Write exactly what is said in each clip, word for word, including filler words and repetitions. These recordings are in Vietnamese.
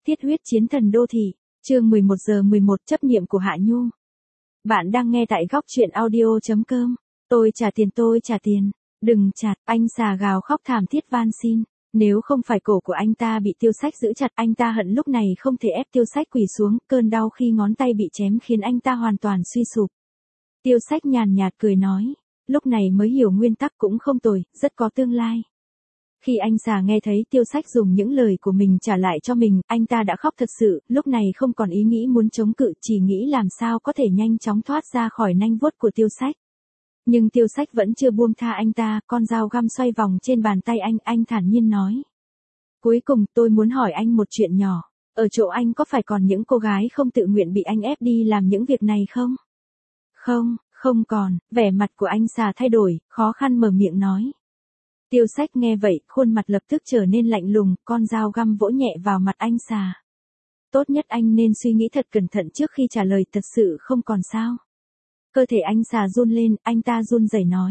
Thiết huyết chiến thần đô thị, chương mười một giờ mười một chấp niệm của Hạ Nhu. Bạn đang nghe tại góc truyện audio chấm com. Tôi trả tiền tôi trả tiền. Đừng chặt, anh xà gào khóc thảm thiết van xin. Nếu không phải cổ của anh ta bị Tiêu Sách giữ chặt, anh ta hận lúc này không thể ép Tiêu Sách quỳ xuống, cơn đau khi ngón tay bị chém khiến anh ta hoàn toàn suy sụp. Tiêu Sách nhàn nhạt cười nói, lúc này mới hiểu nguyên tắc cũng không tồi, rất có tương lai. Khi anh xà nghe thấy Tiêu Sách dùng những lời của mình trả lại cho mình, anh ta đã khóc thật sự, lúc này không còn ý nghĩ muốn chống cự, chỉ nghĩ làm sao có thể nhanh chóng thoát ra khỏi nanh vuốt của Tiêu Sách. Nhưng Tiêu Sách vẫn chưa buông tha anh ta, con dao găm xoay vòng trên bàn tay anh, anh thản nhiên nói. Cuối cùng tôi muốn hỏi anh một chuyện nhỏ, ở chỗ anh có phải còn những cô gái không tự nguyện bị anh ép đi làm những việc này không? Không, không còn, vẻ mặt của anh xà thay đổi, khó khăn mở miệng nói. Tiêu Sách nghe vậy, khuôn mặt lập tức trở nên lạnh lùng, con dao găm vỗ nhẹ vào mặt anh xà. Tốt nhất anh nên suy nghĩ thật cẩn thận trước khi trả lời, thật sự không còn sao. Cơ thể anh xà run lên, anh ta run rẩy nói.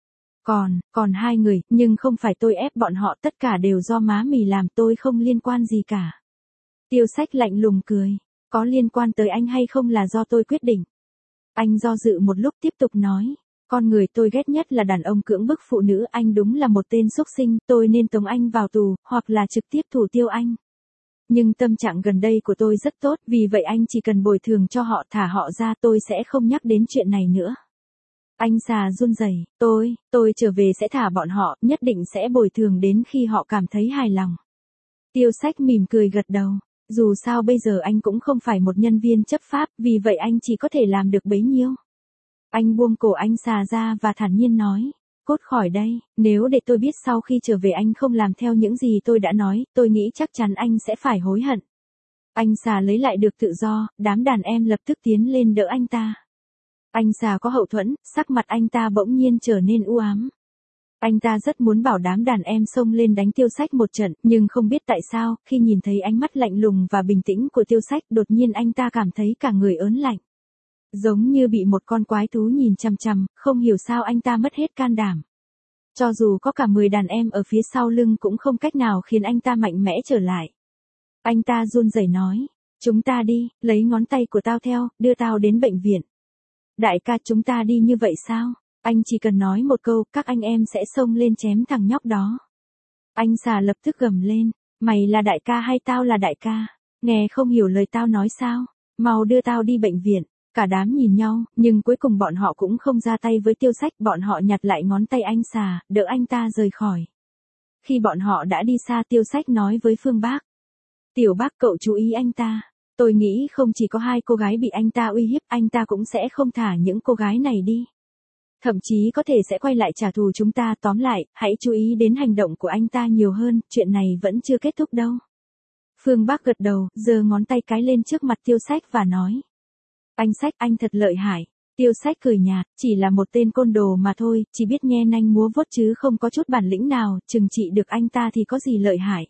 Còn, còn hai người, nhưng không phải tôi ép bọn họ, tất cả đều do má mì làm, tôi không liên quan gì cả. Tiêu Sách lạnh lùng cười, có liên quan tới anh hay không là do tôi quyết định. Anh do dự một lúc tiếp tục nói. Con người tôi ghét nhất là đàn ông cưỡng bức phụ nữ, anh đúng là một tên xúc sinh, tôi nên tống anh vào tù, hoặc là trực tiếp thủ tiêu anh. Nhưng tâm trạng gần đây của tôi rất tốt, vì vậy anh chỉ cần bồi thường cho họ, thả họ ra, tôi sẽ không nhắc đến chuyện này nữa. Anh xà run rẩy, tôi, tôi trở về sẽ thả bọn họ, nhất định sẽ bồi thường đến khi họ cảm thấy hài lòng. Tiêu Sách mỉm cười gật đầu, dù sao bây giờ anh cũng không phải một nhân viên chấp pháp, vì vậy anh chỉ có thể làm được bấy nhiêu. Anh buông cổ anh xà ra và thản nhiên nói, cút khỏi đây, nếu để tôi biết sau khi trở về anh không làm theo những gì tôi đã nói, tôi nghĩ chắc chắn anh sẽ phải hối hận. Anh xà lấy lại được tự do, đám đàn em lập tức tiến lên đỡ anh ta. Anh xà có hậu thuẫn, sắc mặt anh ta bỗng nhiên trở nên u ám. Anh ta rất muốn bảo đám đàn em xông lên đánh Tiêu Sách một trận, nhưng không biết tại sao, khi nhìn thấy ánh mắt lạnh lùng và bình tĩnh của Tiêu Sách, đột nhiên anh ta cảm thấy cả người ớn lạnh. Giống như bị một con quái thú nhìn chằm chằm, không hiểu sao anh ta mất hết can đảm. Cho dù có cả mười đàn em ở phía sau lưng cũng không cách nào khiến anh ta mạnh mẽ trở lại. Anh ta run rẩy nói, chúng ta đi, lấy ngón tay của tao theo, đưa tao đến bệnh viện. Đại ca, chúng ta đi như vậy sao? Anh chỉ cần nói một câu, các anh em sẽ xông lên chém thằng nhóc đó. Anh xà lập tức gầm lên, mày là đại ca hay tao là đại ca? Nghe không hiểu lời tao nói sao? Mau đưa tao đi bệnh viện. Cả đám nhìn nhau, nhưng cuối cùng bọn họ cũng không ra tay với Tiêu Sách, bọn họ nhặt lại ngón tay anh xà, đỡ anh ta rời khỏi. Khi bọn họ đã đi xa, Tiêu Sách nói với Phương Bác. Tiểu Bác, cậu chú ý anh ta. Tôi nghĩ không chỉ có hai cô gái bị anh ta uy hiếp, anh ta cũng sẽ không thả những cô gái này đi. Thậm chí có thể sẽ quay lại trả thù chúng ta, tóm lại, hãy chú ý đến hành động của anh ta nhiều hơn, chuyện này vẫn chưa kết thúc đâu. Phương Bác gật đầu, giơ ngón tay cái lên trước mặt Tiêu Sách và nói. Anh Sách, anh thật lợi hại. Tiêu Sách cười nhạt, chỉ là một tên côn đồ mà thôi, chỉ biết nhe nanh múa vuốt chứ không có chút bản lĩnh nào, trừng trị được anh ta thì có gì lợi hại.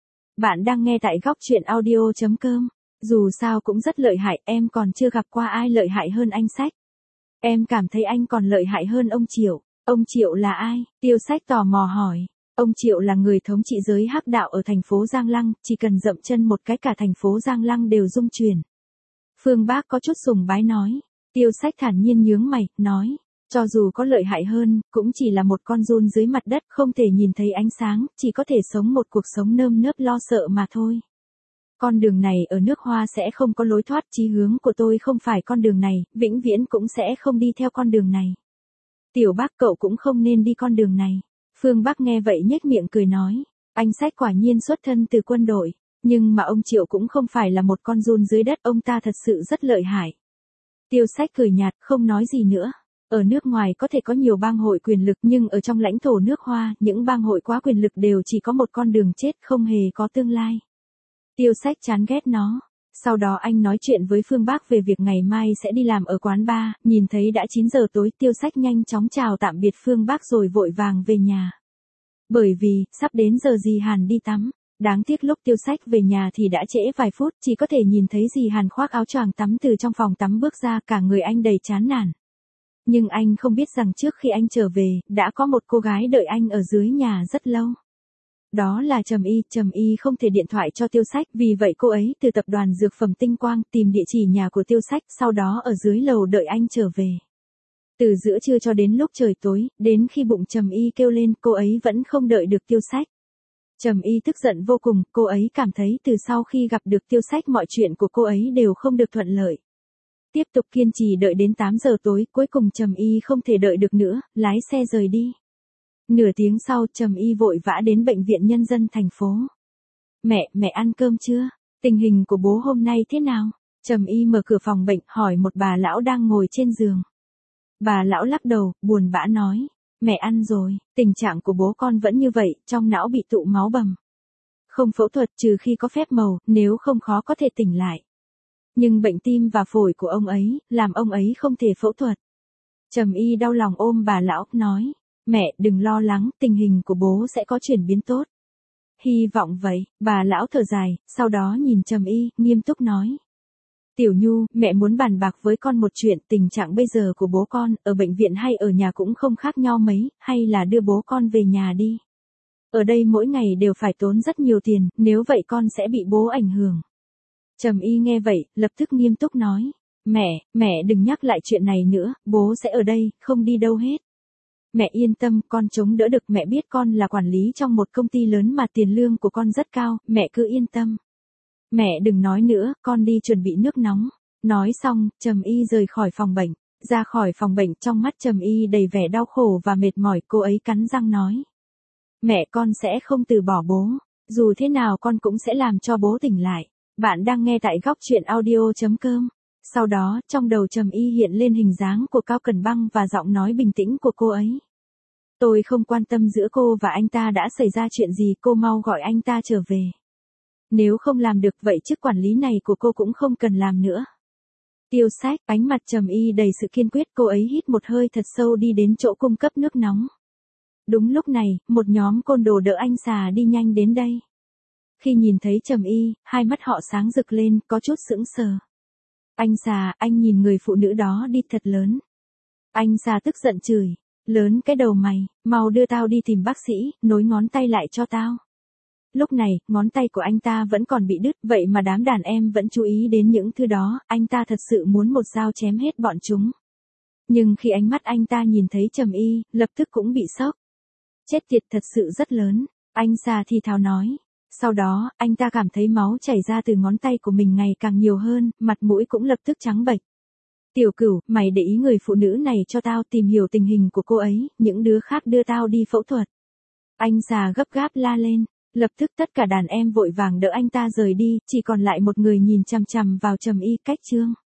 Bạn đang nghe tại góc truyện audio chấm com. Dù sao cũng rất lợi hại, em còn chưa gặp qua ai lợi hại hơn anh Sách. Em cảm thấy anh còn lợi hại hơn ông Triệu. Ông Triệu là ai? Tiêu Sách tò mò hỏi. Ông Triệu là người thống trị giới hắc đạo ở thành phố Giang Lăng, chỉ cần dậm chân một cái cả thành phố Giang Lăng đều rung chuyển. Phương Bác có chút sùng bái nói. Tiêu Sách thản nhiên nhướng mày, nói. Cho dù có lợi hại hơn, cũng chỉ là một con giun dưới mặt đất, không thể nhìn thấy ánh sáng, chỉ có thể sống một cuộc sống nơm nớp lo sợ mà thôi. Con đường này ở nước Hoa sẽ không có lối thoát, chí hướng của tôi không phải con đường này, vĩnh viễn cũng sẽ không đi theo con đường này. Tiểu Bác, cậu cũng không nên đi con đường này. Phương Bác nghe vậy nhếch miệng cười nói. Anh Sách quả nhiên xuất thân từ quân đội. Nhưng mà ông Triệu cũng không phải là một con giun dưới đất, ông ta thật sự rất lợi hại. Tiêu Sách cười nhạt, không nói gì nữa. Ở nước ngoài có thể có nhiều bang hội quyền lực, nhưng ở trong lãnh thổ nước Hoa, những bang hội quá quyền lực đều chỉ có một con đường chết, không hề có tương lai. Tiêu Sách chán ghét nó. Sau đó anh nói chuyện với Phương Bác về việc ngày mai sẽ đi làm ở quán bar, nhìn thấy đã chín giờ tối, Tiêu Sách nhanh chóng chào tạm biệt Phương Bác rồi vội vàng về nhà. Bởi vì, sắp đến giờ dì Hàn đi tắm. Đáng tiếc lúc Tiêu Sách về nhà thì đã trễ vài phút, chỉ có thể nhìn thấy dì Hàn khoác áo choàng tắm từ trong phòng tắm bước ra, cả người anh đầy chán nản. Nhưng anh không biết rằng trước khi anh trở về, đã có một cô gái đợi anh ở dưới nhà rất lâu. đó là Trầm Y. Trầm Y không thể điện thoại cho Tiêu Sách, vì vậy cô ấy từ tập đoàn Dược phẩm Tinh Quang tìm địa chỉ nhà của Tiêu Sách, sau đó ở dưới lầu đợi anh trở về. Từ giữa trưa cho đến lúc trời tối, đến khi bụng Trầm Y kêu lên, cô ấy vẫn không đợi được Tiêu Sách. Trầm Y tức giận vô cùng, cô ấy cảm thấy từ sau khi gặp được Tiêu Sách mọi chuyện của cô ấy đều không được thuận lợi. Tiếp tục kiên trì đợi đến tám giờ tối, cuối cùng Trầm Y không thể đợi được nữa, lái xe rời đi. Nửa tiếng sau, Trầm Y vội vã đến bệnh viện nhân dân thành phố. Mẹ, mẹ ăn cơm chưa? Tình hình của bố hôm nay thế nào? Trầm Y mở cửa phòng bệnh, hỏi một bà lão đang ngồi trên giường. Bà lão lắc đầu, buồn bã nói. Mẹ ăn rồi, tình trạng của bố con vẫn như vậy, trong não bị tụ máu bầm. Không phẫu thuật trừ khi có phép màu, nếu không khó có thể tỉnh lại. Nhưng bệnh tim và phổi của ông ấy, làm ông ấy không thể phẫu thuật. Trầm Y đau lòng ôm bà lão, nói. Mẹ, đừng lo lắng, tình hình của bố sẽ có chuyển biến tốt. Hy vọng vậy, bà lão thở dài, sau đó nhìn Trầm Y, nghiêm túc nói. Tiểu Nhu, mẹ muốn bàn bạc với con một chuyện, tình trạng bây giờ của bố con, ở bệnh viện hay ở nhà cũng không khác nhau mấy, hay là đưa bố con về nhà đi. Ở đây mỗi ngày đều phải tốn rất nhiều tiền, nếu vậy con sẽ bị bố ảnh hưởng. Trầm Y nghe vậy, lập tức nghiêm túc nói. Mẹ, mẹ đừng nhắc lại chuyện này nữa, bố sẽ ở đây, không đi đâu hết. Mẹ yên tâm, con chống đỡ được, mẹ biết con là quản lý trong một công ty lớn mà tiền lương của con rất cao, mẹ cứ yên tâm. Mẹ đừng nói nữa, con đi chuẩn bị nước nóng. Nói xong, Trầm Y rời khỏi phòng bệnh. Ra khỏi phòng bệnh, trong mắt Trầm Y đầy vẻ đau khổ và mệt mỏi, cô ấy cắn răng nói. Mẹ, con sẽ không từ bỏ bố. Dù thế nào con cũng sẽ làm cho bố tỉnh lại. Bạn đang nghe tại góc truyện audio chấm com. Sau đó, trong đầu Trầm Y hiện lên hình dáng của Cao Cẩn Băng và giọng nói bình tĩnh của cô ấy. Tôi không quan tâm giữa cô và anh ta đã xảy ra chuyện gì, cô mau gọi anh ta trở về. Nếu không làm được vậy chức quản lý này của cô cũng không cần làm nữa. Tiêu Sách, ánh mặt Trầm Y đầy sự kiên quyết, cô ấy hít một hơi thật sâu đi đến chỗ cung cấp nước nóng. Đúng lúc này, một nhóm côn đồ đỡ anh xà đi nhanh đến đây. Khi nhìn thấy Trầm Y, hai mắt họ sáng rực lên, có chút sững sờ. Anh xà, anh nhìn người phụ nữ đó đi thật lớn. Anh xà tức giận chửi. Lớn cái đầu mày, mau đưa tao đi tìm bác sĩ, nối ngón tay lại cho tao. Lúc này, ngón tay của anh ta vẫn còn bị đứt, vậy mà đám đàn em vẫn chú ý đến những thứ đó, anh ta thật sự muốn một dao chém hết bọn chúng. Nhưng khi ánh mắt anh ta nhìn thấy Trầm Y, lập tức cũng bị sốc. Chết tiệt, thật sự rất lớn, anh xà thì thào nói. Sau đó, anh ta cảm thấy máu chảy ra từ ngón tay của mình ngày càng nhiều hơn, mặt mũi cũng lập tức trắng bệch. Tiểu Cửu, mày để ý người phụ nữ này cho tao, tìm hiểu tình hình của cô ấy, những đứa khác đưa tao đi phẫu thuật. Anh già gấp gáp la lên, lập tức tất cả đàn em vội vàng đỡ anh ta rời đi, chỉ còn lại một người nhìn chằm chằm vào Trầm Y. Cách chương.